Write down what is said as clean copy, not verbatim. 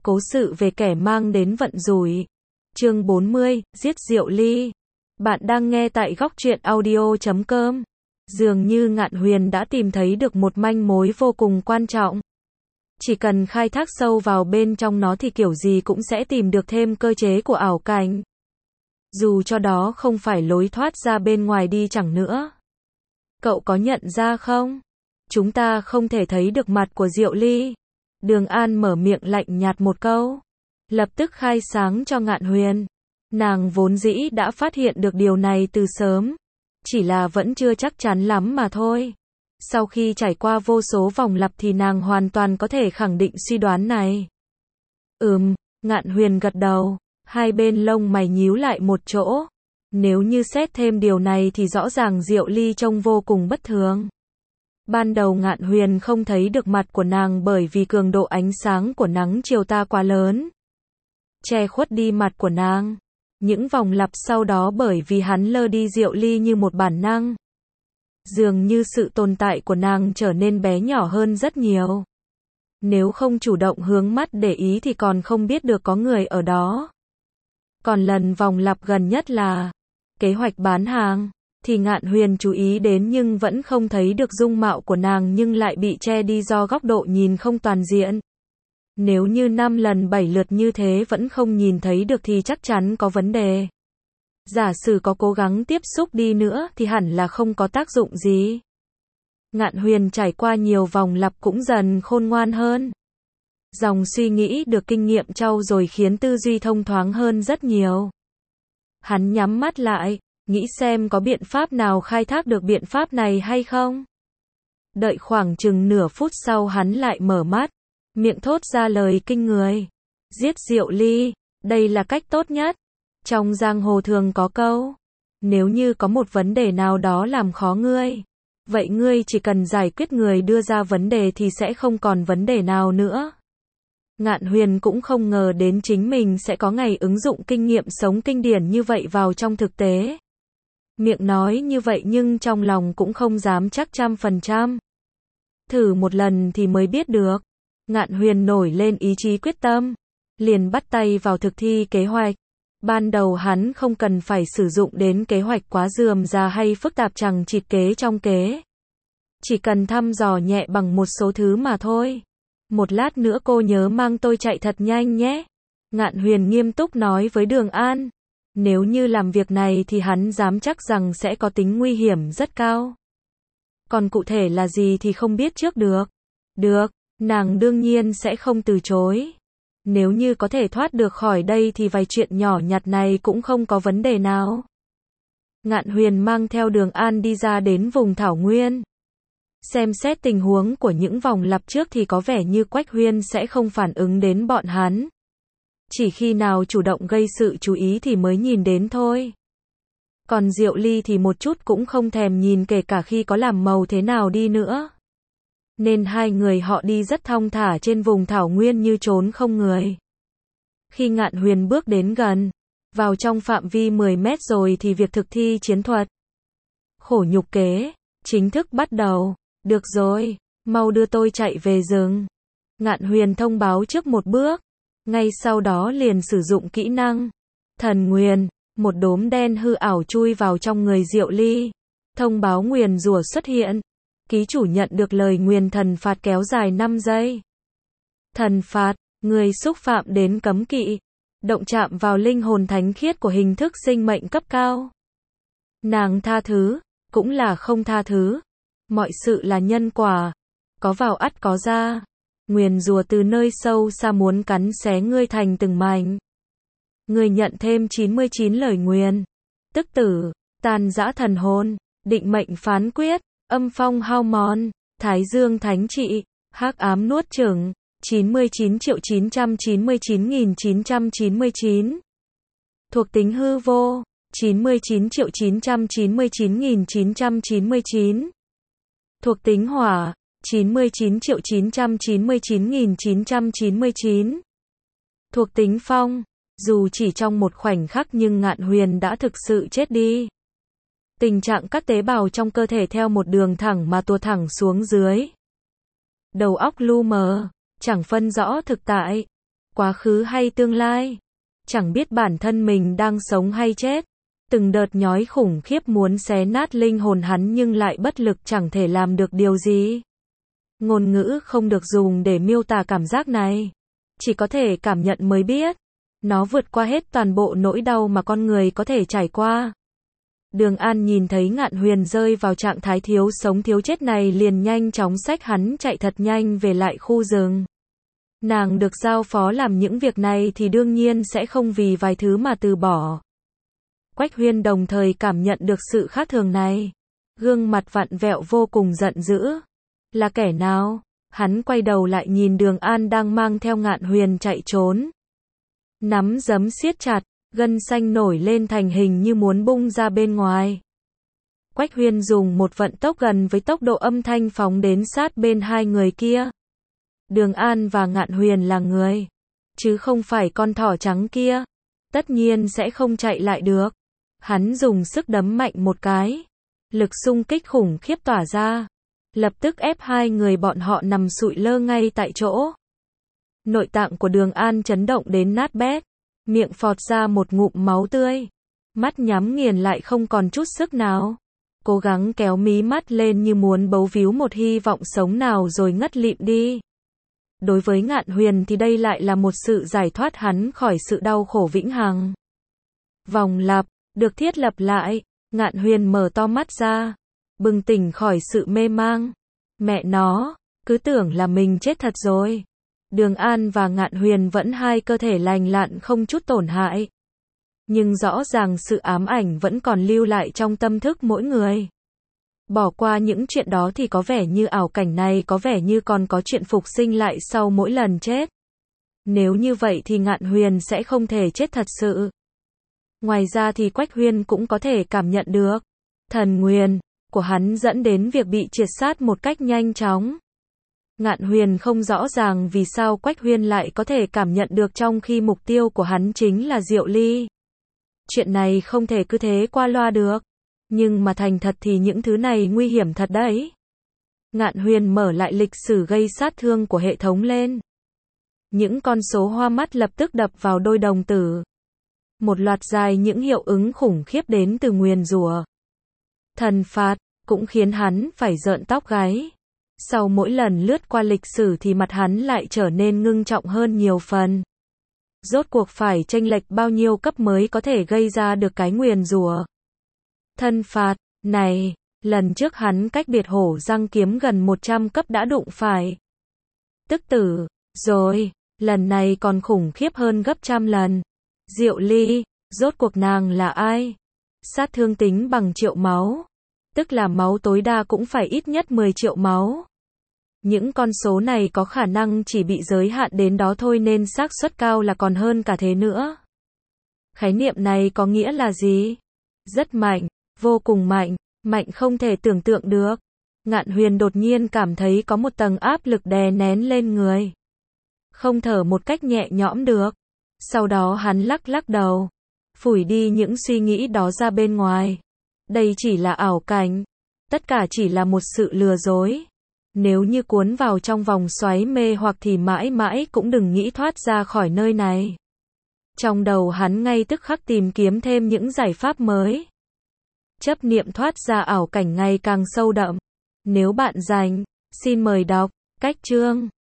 Cố sự về kẻ mang đến vận rủi. Chương 40, giết Diệu Ly. Bạn đang nghe tại góc truyện audio.com. Dường như Ngạn Huyền đã tìm thấy được một manh mối vô cùng quan trọng. Chỉ cần khai thác sâu vào bên trong nó thì kiểu gì cũng sẽ tìm được thêm cơ chế của ảo cảnh. Dù cho đó không phải lối thoát ra bên ngoài đi chẳng nữa. Cậu có nhận ra không? Chúng ta không thể thấy được mặt của Diệu Ly. Đường An mở miệng lạnh nhạt một câu. Lập tức khai sáng cho Ngạn Huyền. Nàng vốn dĩ đã phát hiện được điều này từ sớm. Chỉ là vẫn chưa chắc chắn lắm mà thôi. Sau khi trải qua vô số vòng lặp thì nàng hoàn toàn có thể khẳng định suy đoán này. Ngạn Huyền gật đầu. Hai bên lông mày nhíu lại một chỗ. Nếu như xét thêm điều này thì rõ ràng Diệu Ly trông vô cùng bất thường. Ban đầu Ngạn Huyền không thấy được mặt của nàng bởi vì cường độ ánh sáng của nắng chiều ta quá lớn. Che khuất đi mặt của nàng. Những vòng lặp sau đó bởi vì hắn lơ đi Diệu Ly như một bản năng. Dường như sự tồn tại của nàng trở nên bé nhỏ hơn rất nhiều. Nếu không chủ động hướng mắt để ý thì còn không biết được có người ở đó. Còn lần vòng lặp gần nhất là kế hoạch bán hàng, thì Ngạn Huyền chú ý đến nhưng vẫn không thấy được dung mạo của nàng nhưng lại bị che đi do góc độ nhìn không toàn diện. Nếu như 5 lần 7 lượt như thế vẫn không nhìn thấy được thì chắc chắn có vấn đề. Giả sử có cố gắng tiếp xúc đi nữa thì hẳn là không có tác dụng gì. Ngạn Huyền trải qua nhiều vòng lặp cũng dần khôn ngoan hơn. Dòng suy nghĩ được kinh nghiệm trau dồi khiến tư duy thông thoáng hơn rất nhiều. Hắn nhắm mắt lại, nghĩ xem có biện pháp nào khai thác được biện pháp này hay không. Đợi khoảng chừng nửa phút sau hắn lại mở mắt, miệng thốt ra lời kinh người. Giết Diệu Ly, đây là cách tốt nhất. Trong giang hồ thường có câu, nếu như có một vấn đề nào đó làm khó ngươi, vậy ngươi chỉ cần giải quyết người đưa ra vấn đề thì sẽ không còn vấn đề nào nữa. Ngạn Huyền cũng không ngờ đến chính mình sẽ có ngày ứng dụng kinh nghiệm sống kinh điển như vậy vào trong thực tế. Miệng nói như vậy nhưng trong lòng cũng không dám chắc 100%. Thử một lần thì mới biết được. Ngạn Huyền nổi lên ý chí quyết tâm, liền bắt tay vào thực thi kế hoạch. Ban đầu hắn không cần phải sử dụng đến kế hoạch quá rườm rà hay phức tạp chằng chịt kế trong kế. Chỉ cần thăm dò nhẹ bằng một số thứ mà thôi. Một lát nữa cô nhớ mang tôi chạy thật nhanh nhé. Ngạn Huyền nghiêm túc nói với Đường An. Nếu như làm việc này thì hắn dám chắc rằng sẽ có tính nguy hiểm rất cao. Còn cụ thể là gì thì không biết trước được. Được, nàng đương nhiên sẽ không từ chối. Nếu như có thể thoát được khỏi đây thì vài chuyện nhỏ nhặt này cũng không có vấn đề nào. Ngạn Huyền mang theo Đường An đi ra đến vùng thảo nguyên. Xem xét tình huống của những vòng lặp trước thì có vẻ như Quách Huyên sẽ không phản ứng đến bọn hắn. Chỉ khi nào chủ động gây sự chú ý thì mới nhìn đến thôi. Còn Diệu Ly thì một chút cũng không thèm nhìn kể cả khi có làm màu thế nào đi nữa. Nên hai người họ đi rất thong thả trên vùng thảo nguyên như trốn không người. Khi Ngạn Huyền bước đến gần, vào trong phạm vi 10 mét rồi thì việc thực thi chiến thuật khổ nhục kế chính thức bắt đầu. Được rồi, mau đưa tôi chạy về rừng. Ngạn Huyền thông báo trước một bước. Ngay sau đó liền sử dụng kỹ năng Thần Nguyền, một đốm đen hư ảo chui vào trong người Diệu Ly. Thông báo nguyền rủa xuất hiện. Ký chủ nhận được lời nguyền thần phạt kéo dài 5 giây. Thần phạt, người xúc phạm đến cấm kỵ, động chạm vào linh hồn thánh khiết của hình thức sinh mệnh cấp cao. Nàng tha thứ, cũng là không tha thứ. Mọi sự là nhân quả, có vào ắt có ra. Nguyền rủa từ nơi sâu xa muốn cắn xé ngươi thành từng mảnh. Ngươi nhận thêm 99 lời nguyền. Tức tử, tan rã thần hồn, định mệnh phán quyết, âm phong hao mòn, thái dương thánh trị, hắc ám nuốt chửng, 99.999.999. Thuộc tính hư vô, 99.999.999. Thuộc tính hỏa, 99.999.999. Thuộc tính phong, dù chỉ trong một khoảnh khắc nhưng Ngạn Huyền đã thực sự chết đi. Tình trạng các tế bào trong cơ thể theo một đường thẳng mà tuột thẳng xuống dưới. Đầu óc lu mờ, chẳng phân rõ thực tại. quá khứ hay tương lai, chẳng biết bản thân mình đang sống hay chết. Từng đợt nhói khủng khiếp muốn xé nát linh hồn hắn nhưng lại bất lực chẳng thể làm được điều gì. Ngôn ngữ không được dùng để miêu tả cảm giác này. Chỉ có thể cảm nhận mới biết. Nó vượt qua hết toàn bộ nỗi đau mà con người có thể trải qua. Đường An nhìn thấy Ngạn Huyền rơi vào trạng thái thiếu sống thiếu chết này liền nhanh chóng xách hắn chạy thật nhanh về lại khu rừng. Nàng được giao phó làm những việc này thì đương nhiên sẽ không vì vài thứ mà từ bỏ. Quách Huyên đồng thời cảm nhận được sự khác thường này. Gương mặt vặn vẹo vô cùng giận dữ. Là kẻ nào? Hắn quay đầu lại nhìn Đường An đang mang theo Ngạn Huyền chạy trốn. Nắm giấm siết chặt, gân xanh nổi lên thành hình như muốn bung ra bên ngoài. Quách Huyên dùng một vận tốc gần với tốc độ âm thanh phóng đến sát bên hai người kia. Đường An và Ngạn Huyền là người, chứ không phải con thỏ trắng kia. Tất nhiên sẽ không chạy lại được. Hắn dùng sức đấm mạnh một cái. Lực xung kích khủng khiếp tỏa ra. Lập tức ép hai người bọn họ nằm sụi lơ ngay tại chỗ. Nội tạng của Đường An chấn động đến nát bét. Miệng phọt ra một ngụm máu tươi. Mắt nhắm nghiền lại không còn chút sức nào. Cố gắng kéo mí mắt lên như muốn bấu víu một hy vọng sống nào rồi ngất lịm đi. Đối với Ngạn Huyền thì đây lại là một sự giải thoát hắn khỏi sự đau khổ vĩnh hằng. Vòng lặp, được thiết lập lại. Ngạn Huyền mở to mắt ra. Bừng tỉnh khỏi sự mê mang. Mẹ nó, cứ tưởng là mình chết thật rồi. Đường An và Ngạn Huyền vẫn hai cơ thể lành lặn không chút tổn hại. Nhưng rõ ràng sự ám ảnh vẫn còn lưu lại trong tâm thức mỗi người. Bỏ qua những chuyện đó thì có vẻ như ảo cảnh này có vẻ như còn có chuyện phục sinh lại sau mỗi lần chết. Nếu như vậy thì Ngạn Huyền sẽ không thể chết thật sự. Ngoài ra thì Quách Huyên cũng có thể cảm nhận được thần nguyền của hắn dẫn đến việc bị triệt sát một cách nhanh chóng. Ngạn Huyền không rõ ràng vì sao Quách Huyên lại có thể cảm nhận được trong khi mục tiêu của hắn chính là Diệu Ly. Chuyện này không thể cứ thế qua loa được. Nhưng mà thành thật thì những thứ này nguy hiểm thật đấy. Ngạn Huyền mở lại lịch sử gây sát thương của hệ thống lên. Những con số hoa mắt lập tức đập vào đôi đồng tử. Một loạt dài những hiệu ứng khủng khiếp đến từ nguyền rủa. Thần phạt cũng khiến hắn phải rợn tóc gáy. Sau mỗi lần lướt qua lịch sử thì mặt hắn lại trở nên ngưng trọng hơn nhiều phần. Rốt cuộc phải chênh lệch bao nhiêu cấp mới có thể gây ra được cái nguyền rủa. Thân phạt này, lần trước hắn cách biệt hổ răng kiếm gần 100 cấp đã đụng phải. Tức tử, rồi, lần này còn khủng khiếp hơn gấp trăm lần. Diệu Ly, rốt cuộc nàng là ai? Sát thương tính bằng triệu máu. Tức là máu tối đa cũng phải ít nhất 10 triệu máu. Những con số này có khả năng chỉ bị giới hạn đến đó thôi nên xác suất cao là còn hơn cả thế nữa. Khái niệm này có nghĩa là gì? Rất mạnh, vô cùng mạnh, mạnh không thể tưởng tượng được. Ngạn Huyền đột nhiên cảm thấy có một tầng áp lực đè nén lên người. Không thở một cách nhẹ nhõm được. Sau đó hắn lắc lắc đầu, phủi đi những suy nghĩ đó ra bên ngoài. Đây chỉ là ảo cảnh. Tất cả chỉ là một sự lừa dối. Nếu như cuốn vào trong vòng xoáy mê hoặc thì mãi mãi cũng đừng nghĩ thoát ra khỏi nơi này. Trong đầu hắn ngay tức khắc tìm kiếm thêm những giải pháp mới. Chấp niệm thoát ra ảo cảnh ngày càng sâu đậm. Nếu bạn rảnh, xin mời đọc cách chương.